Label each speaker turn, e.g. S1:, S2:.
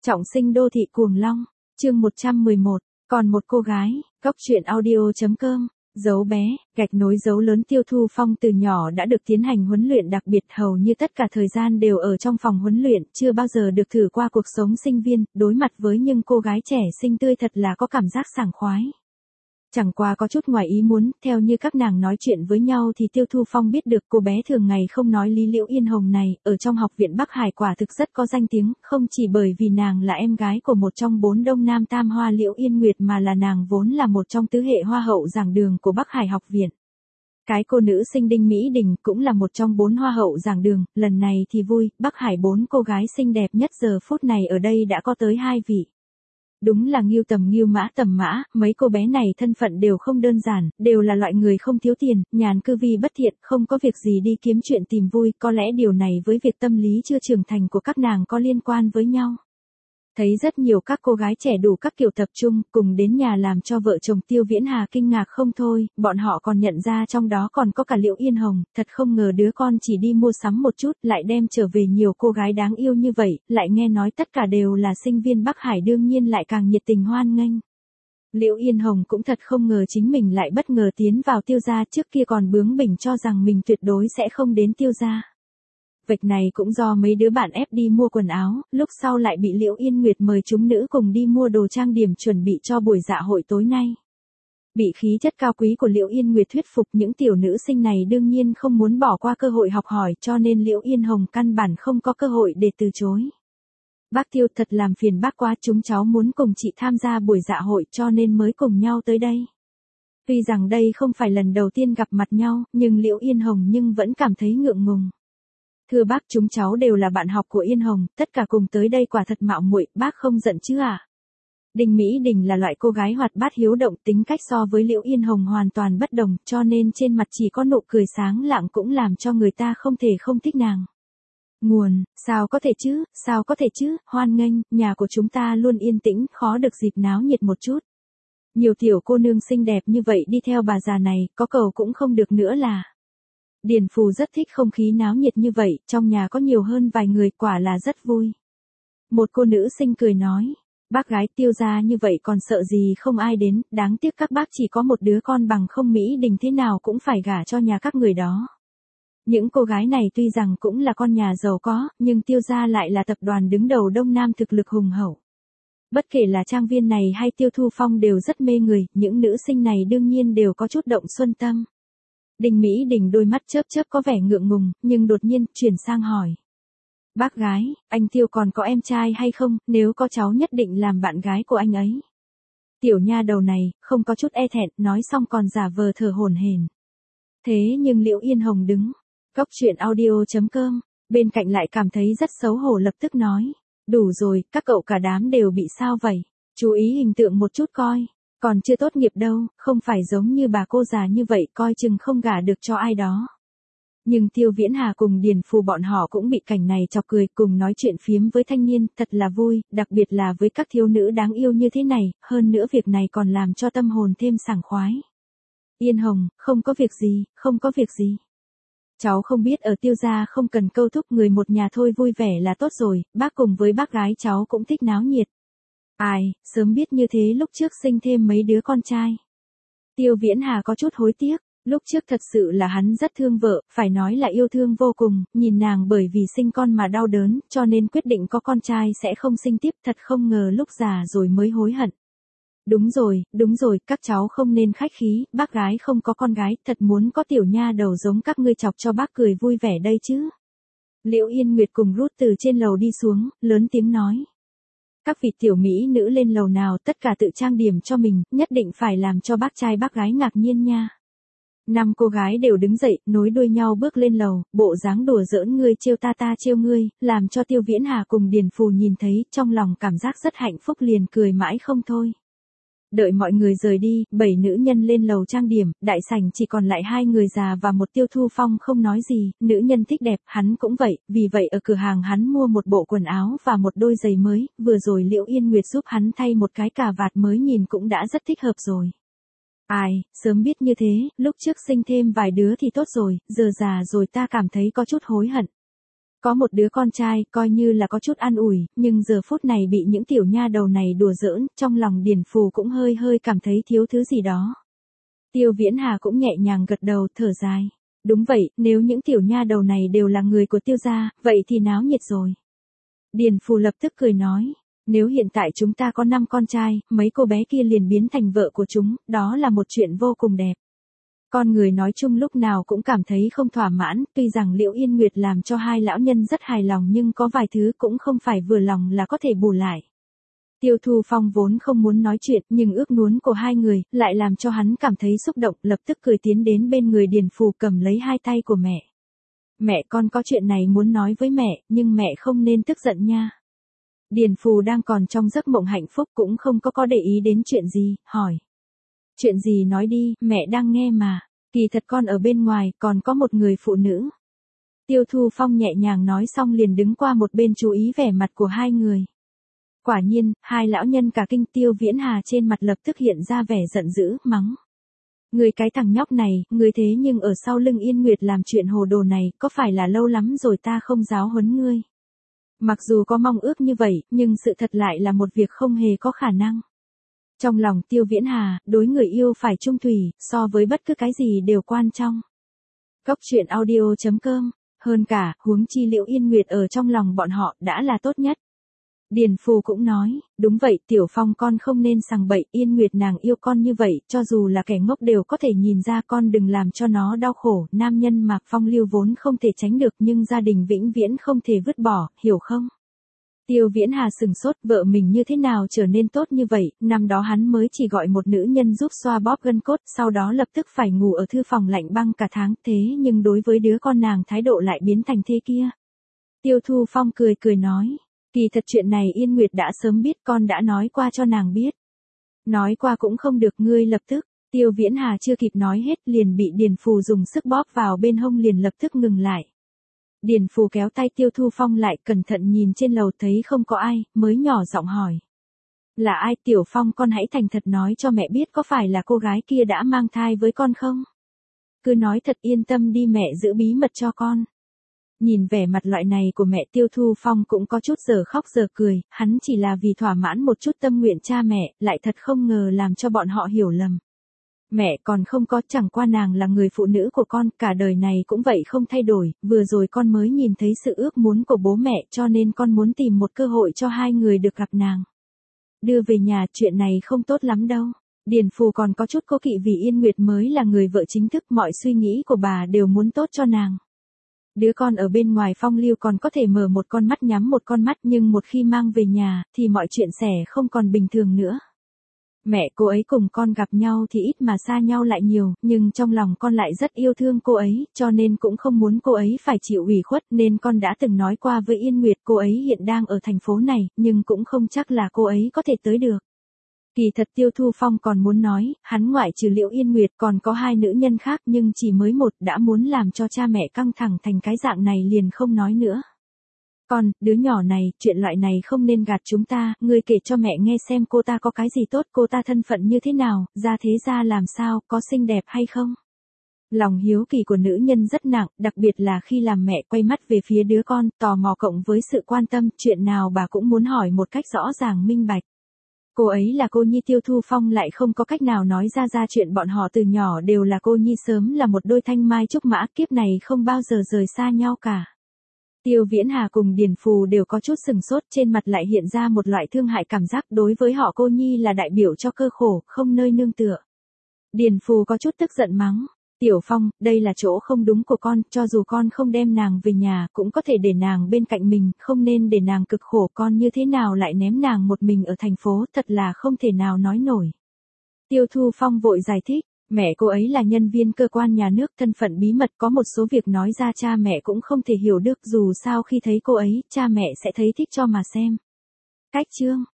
S1: Trọng sinh đô thị cuồng long, chương 111, còn một cô gái, góc truyện audio.com, dấu bé, gạch nối dấu lớn. Tiêu Thu Phong từ nhỏ đã được tiến hành huấn luyện đặc biệt, hầu như tất cả thời gian đều ở trong phòng huấn luyện, chưa bao giờ được thử qua cuộc sống sinh viên, đối mặt với những cô gái trẻ xinh tươi thật là có cảm giác sảng khoái. Chẳng qua có chút ngoài ý muốn, theo như các nàng nói chuyện với nhau thì Tiêu Thu Phong biết được cô bé thường ngày không nói lý Liễu Yên Hồng này, ở trong học viện Bắc Hải quả thực rất có danh tiếng, không chỉ bởi vì nàng là em gái của một trong 4 đông nam tam hoa Liễu Yên Nguyệt mà là nàng vốn là một trong tứ hệ hoa hậu giảng đường của Bắc Hải học viện. Cái cô nữ sinh Đinh Mỹ Đình cũng là một trong 4 hoa hậu giảng đường, lần này thì vui, Bắc Hải 4 cô gái xinh đẹp nhất giờ phút này ở đây đã có tới 2 vị. Đúng là Ngưu Tầm Ngưu Mã Tầm Mã, mấy cô bé này thân phận đều không đơn giản, đều là loại người không thiếu tiền, nhàn cư vi bất thiện, không có việc gì đi kiếm chuyện tìm vui, có lẽ điều này với việc tâm lý chưa trưởng thành của các nàng có liên quan với nhau. Thấy rất nhiều các cô gái trẻ đủ các kiểu tập trung, cùng đến nhà làm cho vợ chồng Tiêu Viễn Hà kinh ngạc không thôi, bọn họ còn nhận ra trong đó còn có cả Liễu Yên Hồng, thật không ngờ đứa con chỉ đi mua sắm một chút, lại đem trở về nhiều cô gái đáng yêu như vậy, lại nghe nói tất cả đều là sinh viên Bắc Hải đương nhiên lại càng nhiệt tình hoan nghênh. Liễu Yên Hồng cũng thật không ngờ chính mình lại bất ngờ tiến vào Tiêu gia, trước kia còn bướng bỉnh cho rằng mình tuyệt đối sẽ không đến Tiêu gia. Vạch này cũng do mấy đứa bạn ép đi mua quần áo, lúc sau lại bị Liễu Yên Nguyệt mời chúng nữ cùng đi mua đồ trang điểm chuẩn bị cho buổi dạ hội tối nay. Bị khí chất cao quý của Liễu Yên Nguyệt thuyết phục, những tiểu nữ sinh này đương nhiên không muốn bỏ qua cơ hội học hỏi, cho nên Liễu Yên Hồng căn bản không có cơ hội để từ chối. Bác Tiêu, thật làm phiền bác quá, chúng cháu muốn cùng chị tham gia buổi dạ hội cho nên mới cùng nhau tới đây. Tuy rằng đây không phải lần đầu tiên gặp mặt nhau, nhưng Liễu Yên Hồng vẫn cảm thấy ngượng ngùng. Thưa bác, chúng cháu đều là bạn học của Yên Hồng, tất cả cùng tới đây quả thật mạo muội, bác không giận chứ à? Đinh Mỹ Đình là loại cô gái hoạt bát hiếu động, tính cách so với Liễu Yên Hồng hoàn toàn bất đồng, cho nên trên mặt chỉ có nụ cười sáng lạng cũng làm cho người ta không thể không thích nàng. Nguồn, sao có thể chứ, hoan nghênh, nhà của chúng ta luôn yên tĩnh, khó được dịp náo nhiệt một chút. Nhiều tiểu cô nương xinh đẹp như vậy đi theo bà già này, có cầu cũng không được nữa là. Điền Phù rất thích không khí náo nhiệt như vậy, trong nhà có nhiều hơn vài người quả là rất vui. Một cô nữ sinh cười nói, bác gái Tiêu gia như vậy còn sợ gì không ai đến, đáng tiếc các bác chỉ có một đứa con, bằng không Mỹ Đình thế nào cũng phải gả cho nhà các người đó. Những cô gái này tuy rằng cũng là con nhà giàu có, nhưng Tiêu gia lại là tập đoàn đứng đầu Đông Nam thực lực hùng hậu. Bất kể là trang viên này hay Tiêu Thu Phong đều rất mê người, những nữ sinh này đương nhiên đều có chút động xuân tâm. Đinh Mỹ Đình đôi mắt chớp chớp có vẻ ngượng ngùng, nhưng đột nhiên chuyển sang hỏi. Bác gái, anh Tiêu còn có em trai hay không, nếu có cháu nhất định làm bạn gái của anh ấy. Tiểu nha đầu này, không có chút e thẹn, nói xong còn giả vờ thở hổn hển. Thế nhưng Liễu Yên Hồng đứng, góc truyện audio.com, bên cạnh lại cảm thấy rất xấu hổ, lập tức nói. Đủ rồi, các cậu cả đám đều bị sao vậy, chú ý hình tượng một chút coi. Còn chưa tốt nghiệp đâu, không phải giống như bà cô già như vậy, coi chừng không gả được cho ai đó. Nhưng Tiêu Viễn Hà cùng Điền Phù bọn họ cũng bị cảnh này chọc cười, cùng nói chuyện phiếm với thanh niên, thật là vui, đặc biệt là với các thiếu nữ đáng yêu như thế này, hơn nữa việc này còn làm cho tâm hồn thêm sảng khoái. Yên Hồng, không có việc gì. Cháu không biết ở Tiêu gia không cần câu thúc, người một nhà thôi vui vẻ là tốt rồi, bác cùng với bác gái cháu cũng thích náo nhiệt. Ai, sớm biết như thế lúc trước sinh thêm mấy đứa con trai. Tiêu Viễn Hà có chút hối tiếc, lúc trước thật sự là hắn rất thương vợ, phải nói là yêu thương vô cùng, nhìn nàng bởi vì sinh con mà đau đớn, cho nên quyết định có con trai sẽ không sinh tiếp, thật không ngờ lúc già rồi mới hối hận. Đúng rồi, các cháu không nên khách khí, bác gái không có con gái, thật muốn có tiểu nha đầu giống các ngươi chọc cho bác cười vui vẻ đây chứ. Liễu Yên Nguyệt cùng Ruth từ trên lầu đi xuống, lớn tiếng nói. Các vị tiểu mỹ nữ lên lầu nào, tất cả tự trang điểm cho mình, nhất định phải làm cho bác trai bác gái ngạc nhiên nha. 5 cô gái đều đứng dậy, nối đuôi nhau bước lên lầu, bộ dáng đùa giỡn ngươi trêu ta trêu ngươi, làm cho Tiêu Viễn Hà cùng Điền Phù nhìn thấy, trong lòng cảm giác rất hạnh phúc liền cười mãi không thôi. Đợi mọi người rời đi, 7 nữ nhân lên lầu trang điểm, đại sảnh chỉ còn lại 2 người già và một Tiêu Thu Phong không nói gì, nữ nhân thích đẹp, hắn cũng vậy, vì vậy ở cửa hàng hắn mua một bộ quần áo và một đôi giày mới, vừa rồi Liễu Yên Nguyệt giúp hắn thay một cái cà vạt mới nhìn cũng đã rất thích hợp rồi. Ai, sớm biết như thế, lúc trước sinh thêm vài đứa thì tốt rồi, giờ già rồi ta cảm thấy có chút hối hận. Có một đứa con trai, coi như là có chút an ủi, nhưng giờ phút này bị những tiểu nha đầu này đùa giỡn, trong lòng Điền Phù cũng hơi hơi cảm thấy thiếu thứ gì đó. Tiêu Viễn Hà cũng nhẹ nhàng gật đầu, thở dài. Đúng vậy, nếu những tiểu nha đầu này đều là người của Tiêu gia, vậy thì náo nhiệt rồi. Điền Phù lập tức cười nói, nếu hiện tại chúng ta có 5 con trai, mấy cô bé kia liền biến thành vợ của chúng, đó là một chuyện vô cùng đẹp. Con người nói chung lúc nào cũng cảm thấy không thỏa mãn, tuy rằng Liễu Yên Nguyệt làm cho hai lão nhân rất hài lòng nhưng có vài thứ cũng không phải vừa lòng là có thể bù lại. Tiêu Thu Phong vốn không muốn nói chuyện nhưng ước muốn của hai người lại làm cho hắn cảm thấy xúc động, lập tức cười tiến đến bên người Điền Phù cầm lấy hai tay của mẹ. Mẹ, con có chuyện này muốn nói với mẹ, nhưng mẹ không nên tức giận nha. Điền Phù đang còn trong giấc mộng hạnh phúc cũng không có để ý đến chuyện gì, hỏi. Chuyện gì nói đi, mẹ đang nghe mà, kỳ thật con ở bên ngoài còn có một người phụ nữ. Tiêu Thu Phong nhẹ nhàng nói xong liền đứng qua một bên chú ý vẻ mặt của hai người. Quả nhiên, hai lão nhân cả kinh. Tiêu Viễn Hà trên mặt lập tức hiện ra vẻ giận dữ, mắng. Người cái thằng nhóc này, người thế nhưng ở sau lưng Yên Nguyệt làm chuyện hồ đồ này, có phải là lâu lắm rồi ta không giáo huấn ngươi? Mặc dù có mong ước như vậy, nhưng sự thật lại là một việc không hề có khả năng. Trong lòng Tiêu Viễn Hà, đối người yêu phải trung thủy, so với bất cứ cái gì đều quan trọng. Cốc truyện audio.com, hơn cả, huống chi Liễu Yên Nguyệt ở trong lòng bọn họ đã là tốt nhất. Điền Phù cũng nói, đúng vậy, Tiểu Phong con không nên sằng bậy, Yên Nguyệt nàng yêu con như vậy, cho dù là kẻ ngốc đều có thể nhìn ra, con đừng làm cho nó đau khổ, nam nhân Mạc Phong Lưu vốn không thể tránh được nhưng gia đình vĩnh viễn không thể vứt bỏ, hiểu không? Tiêu Viễn Hà sừng sốt, vợ mình như thế nào trở nên tốt như vậy, năm đó hắn mới chỉ gọi một nữ nhân giúp xoa bóp gân cốt, sau đó lập tức phải ngủ ở thư phòng lạnh băng cả tháng, thế nhưng đối với đứa con nàng thái độ lại biến thành thế kia. Tiêu Thu Phong cười cười nói, kỳ thật chuyện này Yên Nguyệt đã sớm biết, con đã nói qua cho nàng biết. Nói qua cũng không được, ngươi lập tức. Tiêu Viễn Hà chưa kịp nói hết liền bị Điền Phù dùng sức bóp vào bên hông, liền lập tức ngừng lại. Điền Phù kéo tay Tiêu Thu Phong lại, cẩn thận nhìn trên lầu thấy không có ai, mới nhỏ giọng hỏi. Là ai? Tiểu Phong, con hãy thành thật nói cho mẹ biết, có phải là cô gái kia đã mang thai với con không? Cứ nói thật, yên tâm đi, mẹ giữ bí mật cho con. Nhìn vẻ mặt loại này của mẹ, Tiêu Thu Phong cũng có chút giờ khóc giờ cười, hắn chỉ là vì thỏa mãn một chút tâm nguyện cha mẹ, lại thật không ngờ làm cho bọn họ hiểu lầm. Mẹ còn không có, chẳng qua nàng là người phụ nữ của con, cả đời này cũng vậy không thay đổi, vừa rồi con mới nhìn thấy sự ước muốn của bố mẹ cho nên con muốn tìm một cơ hội cho hai người được gặp nàng. Đưa về nhà, chuyện này không tốt lắm đâu. Điền Phù còn có chút cố kỵ vì Yên Nguyệt mới là người vợ chính thức, mọi suy nghĩ của bà đều muốn tốt cho nàng. Đứa con ở bên ngoài Phong Lưu còn có thể mở một con mắt nhắm một con mắt, nhưng một khi mang về nhà, thì mọi chuyện sẽ không còn bình thường nữa. Mẹ, cô ấy cùng con gặp nhau thì ít mà xa nhau lại nhiều, nhưng trong lòng con lại rất yêu thương cô ấy, cho nên cũng không muốn cô ấy phải chịu ủy khuất, nên con đã từng nói qua với Yên Nguyệt, cô ấy hiện đang ở thành phố này, nhưng cũng không chắc là cô ấy có thể tới được. Kỳ thật Tiêu Thu Phong còn muốn nói, hắn ngoại trừ Liễu Yên Nguyệt còn có hai nữ nhân khác, nhưng chỉ mới một đã muốn làm cho cha mẹ căng thẳng thành cái dạng này liền không nói nữa. Con, đứa nhỏ này, chuyện loại này không nên gạt chúng ta, ngươi kể cho mẹ nghe xem cô ta có cái gì tốt, cô ta thân phận như thế nào, ra thế gia làm sao, có xinh đẹp hay không. Lòng hiếu kỳ của nữ nhân rất nặng, đặc biệt là khi làm mẹ quay mắt về phía đứa con, tò mò cộng với sự quan tâm, chuyện nào bà cũng muốn hỏi một cách rõ ràng minh bạch. Cô ấy là cô nhi, Tiêu Thu Phong lại không có cách nào nói ra chuyện bọn họ từ nhỏ đều là cô nhi, sớm là một đôi thanh mai trúc mã, kiếp này không bao giờ rời xa nhau cả. Tiêu Viễn Hà cùng Điền Phù đều có chút sừng sốt, trên mặt lại hiện ra một loại thương hại cảm giác, đối với họ cô nhi là đại biểu cho cơ khổ, không nơi nương tựa. Điền Phù có chút tức giận mắng. Tiểu Phong, đây là chỗ không đúng của con, cho dù con không đem nàng về nhà, cũng có thể để nàng bên cạnh mình, không nên để nàng cực khổ, con như thế nào lại ném nàng một mình ở thành phố, thật là không thể nào nói nổi. Tiêu Thu Phong vội giải thích, mẹ cô ấy là nhân viên cơ quan nhà nước, thân phận bí mật, có một số việc nói ra cha mẹ cũng không thể hiểu được, dù sao khi thấy cô ấy, cha mẹ sẽ thấy thích cho mà xem. Cách chương